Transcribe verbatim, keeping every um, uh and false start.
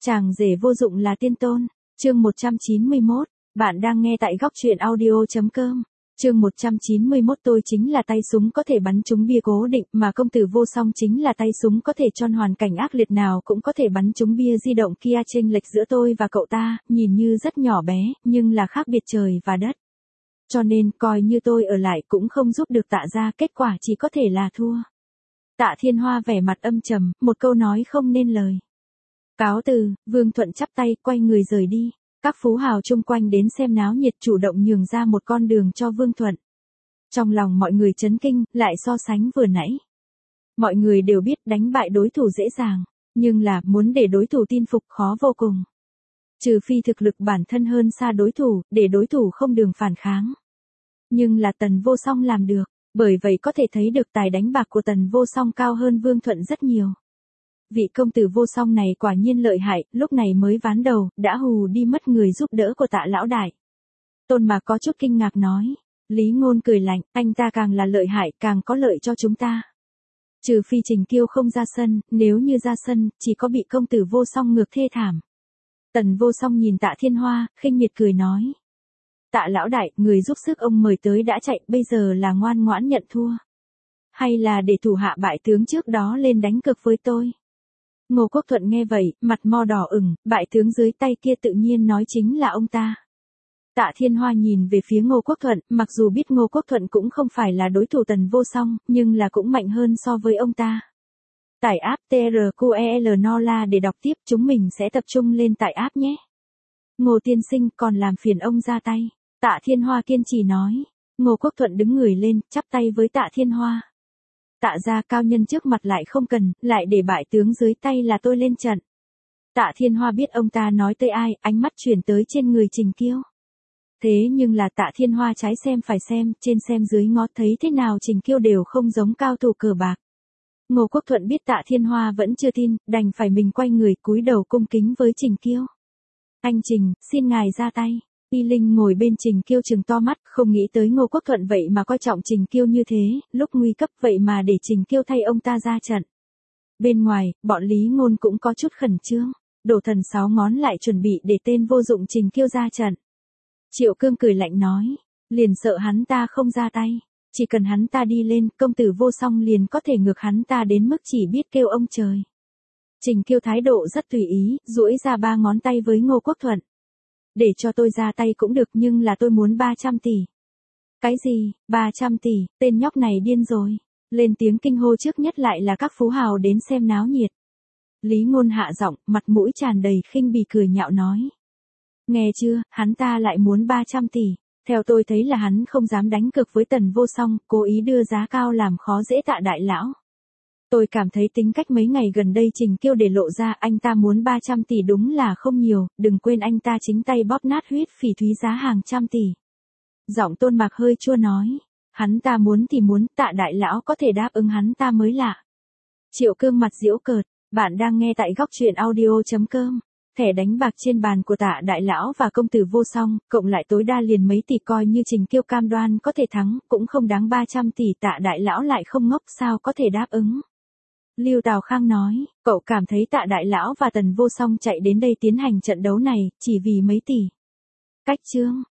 Chàng rể vô dụng là tiên tôn. Chương một trăm chín mươi mốt. Bạn đang nghe tại góc truyện audio chấm com. Chương một trăm chín mươi mốt. Tôi chính là tay súng có thể bắn trúng bia cố định, mà công tử vô song chính là tay súng có thể trong hoàn cảnh ác liệt nào cũng có thể bắn trúng bia di động kia. Chênh lệch giữa tôi và cậu ta, nhìn như rất nhỏ bé, nhưng là khác biệt trời và đất. Cho nên, coi như tôi ở lại cũng không giúp được Tạ gia, kết quả chỉ có thể là thua. Tạ Thiên Hoa vẻ mặt âm trầm, một câu nói không nên lời. Cáo từ. Vương Thuận chắp tay, quay người rời đi. Các phú hào chung quanh đến xem náo nhiệt chủ động nhường ra một con đường cho Vương Thuận. Trong lòng mọi người chấn kinh, lại so sánh vừa nãy. Mọi người đều biết đánh bại đối thủ dễ dàng, nhưng là muốn để đối thủ tin phục khó vô cùng. Trừ phi thực lực bản thân hơn xa đối thủ, để đối thủ không đường phản kháng. Nhưng là Tần Vô Song làm được, bởi vậy có thể thấy được tài đánh bạc của Tần Vô Song cao hơn Vương Thuận rất nhiều. Vị công tử vô song này quả nhiên lợi hại, lúc này mới ván đầu, đã hù đi mất người giúp đỡ của Tạ lão đại. Tôn Mạc có chút kinh ngạc nói. Lý Ngôn cười lạnh, anh ta càng là lợi hại, càng có lợi cho chúng ta. Trừ phi Trình Kiêu không ra sân, nếu như ra sân, chỉ có bị công tử vô song ngược thê thảm. Tần Vô Song nhìn Tạ Thiên Hoa, khinh miệt cười nói. Tạ lão đại, người giúp sức ông mời tới đã chạy, bây giờ là ngoan ngoãn nhận thua. Hay là để thủ hạ bại tướng trước đó lên đánh cược với tôi? Ngô Quốc Thuận nghe vậy, mặt mo đỏ ửng, bại tướng dưới tay kia tự nhiên nói chính là ông ta. Tạ Thiên Hoa nhìn về phía Ngô Quốc Thuận, mặc dù biết Ngô Quốc Thuận cũng không phải là đối thủ Tần Vô Song, nhưng là cũng mạnh hơn so với ông ta. Tải app tê rờ quy e lờ Nola để đọc tiếp, chúng mình sẽ tập trung lên tải app nhé. Ngô tiên sinh, còn làm phiền ông ra tay. Tạ Thiên Hoa kiên trì nói. Ngô Quốc Thuận đứng người lên, chắp tay với Tạ Thiên Hoa. Tạ gia cao nhân trước mặt lại không cần, lại để bại tướng dưới tay là tôi lên trận. Tạ Thiên Hoa biết ông ta nói tới ai, ánh mắt chuyển tới trên người Trình Kiêu. Thế nhưng là Tạ Thiên Hoa trái xem phải xem, trên xem dưới ngó, thấy thế nào Trình Kiêu đều không giống cao thủ cờ bạc. Ngô Quốc Thuận biết Tạ Thiên Hoa vẫn chưa tin, đành phải mình quay người cúi đầu cung kính với Trình Kiêu. Anh Trình, xin ngài ra tay. Y Linh ngồi bên Trình Kiêu trừng to mắt, không nghĩ tới Ngô Quốc Thuận vậy mà coi trọng Trình Kiêu như thế, lúc nguy cấp vậy mà để Trình Kiêu thay ông ta ra trận. Bên ngoài, bọn Lý Ngôn cũng có chút khẩn trương, Đổ Thần sáu ngón lại chuẩn bị để tên vô dụng Trình Kiêu ra trận. Triệu Cương cười lạnh nói, liền sợ hắn ta không ra tay, chỉ cần hắn ta đi lên, công tử vô song liền có thể ngược hắn ta đến mức chỉ biết kêu ông trời. Trình Kiêu thái độ rất tùy ý, duỗi ra ba ngón tay với Ngô Quốc Thuận. Để cho tôi ra tay cũng được, nhưng là tôi muốn ba trăm tỷ. Cái gì, ba trăm tỷ, tên nhóc này điên rồi. Lên tiếng kinh hô trước nhất lại là các phú hào đến xem náo nhiệt. Lý Ngôn hạ giọng, mặt mũi tràn đầy khinh bỉ cười nhạo nói. Nghe chưa, hắn ta lại muốn ba trăm tỷ. Theo tôi thấy là hắn không dám đánh cược với Tần Vô Song, cố ý đưa giá cao làm khó dễ Tạ đại lão. Tôi cảm thấy tính cách mấy ngày gần đây Trình Kiêu để lộ ra anh ta muốn ba trăm tỷ đúng là không nhiều, đừng quên anh ta chính tay bóp nát huyết phỉ thúy giá hàng trăm tỷ. Giọng Tôn Mạc hơi chua nói, hắn ta muốn thì muốn, Tạ đại lão có thể đáp ứng hắn ta mới lạ. Triệu Cương mặt giễu cợt, bạn đang nghe tại góc truyện audio chấm com. Thẻ đánh bạc trên bàn của Tạ đại lão và công tử vô song, cộng lại tối đa liền mấy tỷ, coi như Trình Kiêu cam đoan có thể thắng, cũng không đáng ba trăm tỷ. Tạ đại lão lại không ngốc, sao có thể đáp ứng. Lưu Tào Khang nói, cậu cảm thấy Tạ đại lão và Tần Vô Song chạy đến đây tiến hành trận đấu này, chỉ vì mấy tỷ. Cách chương,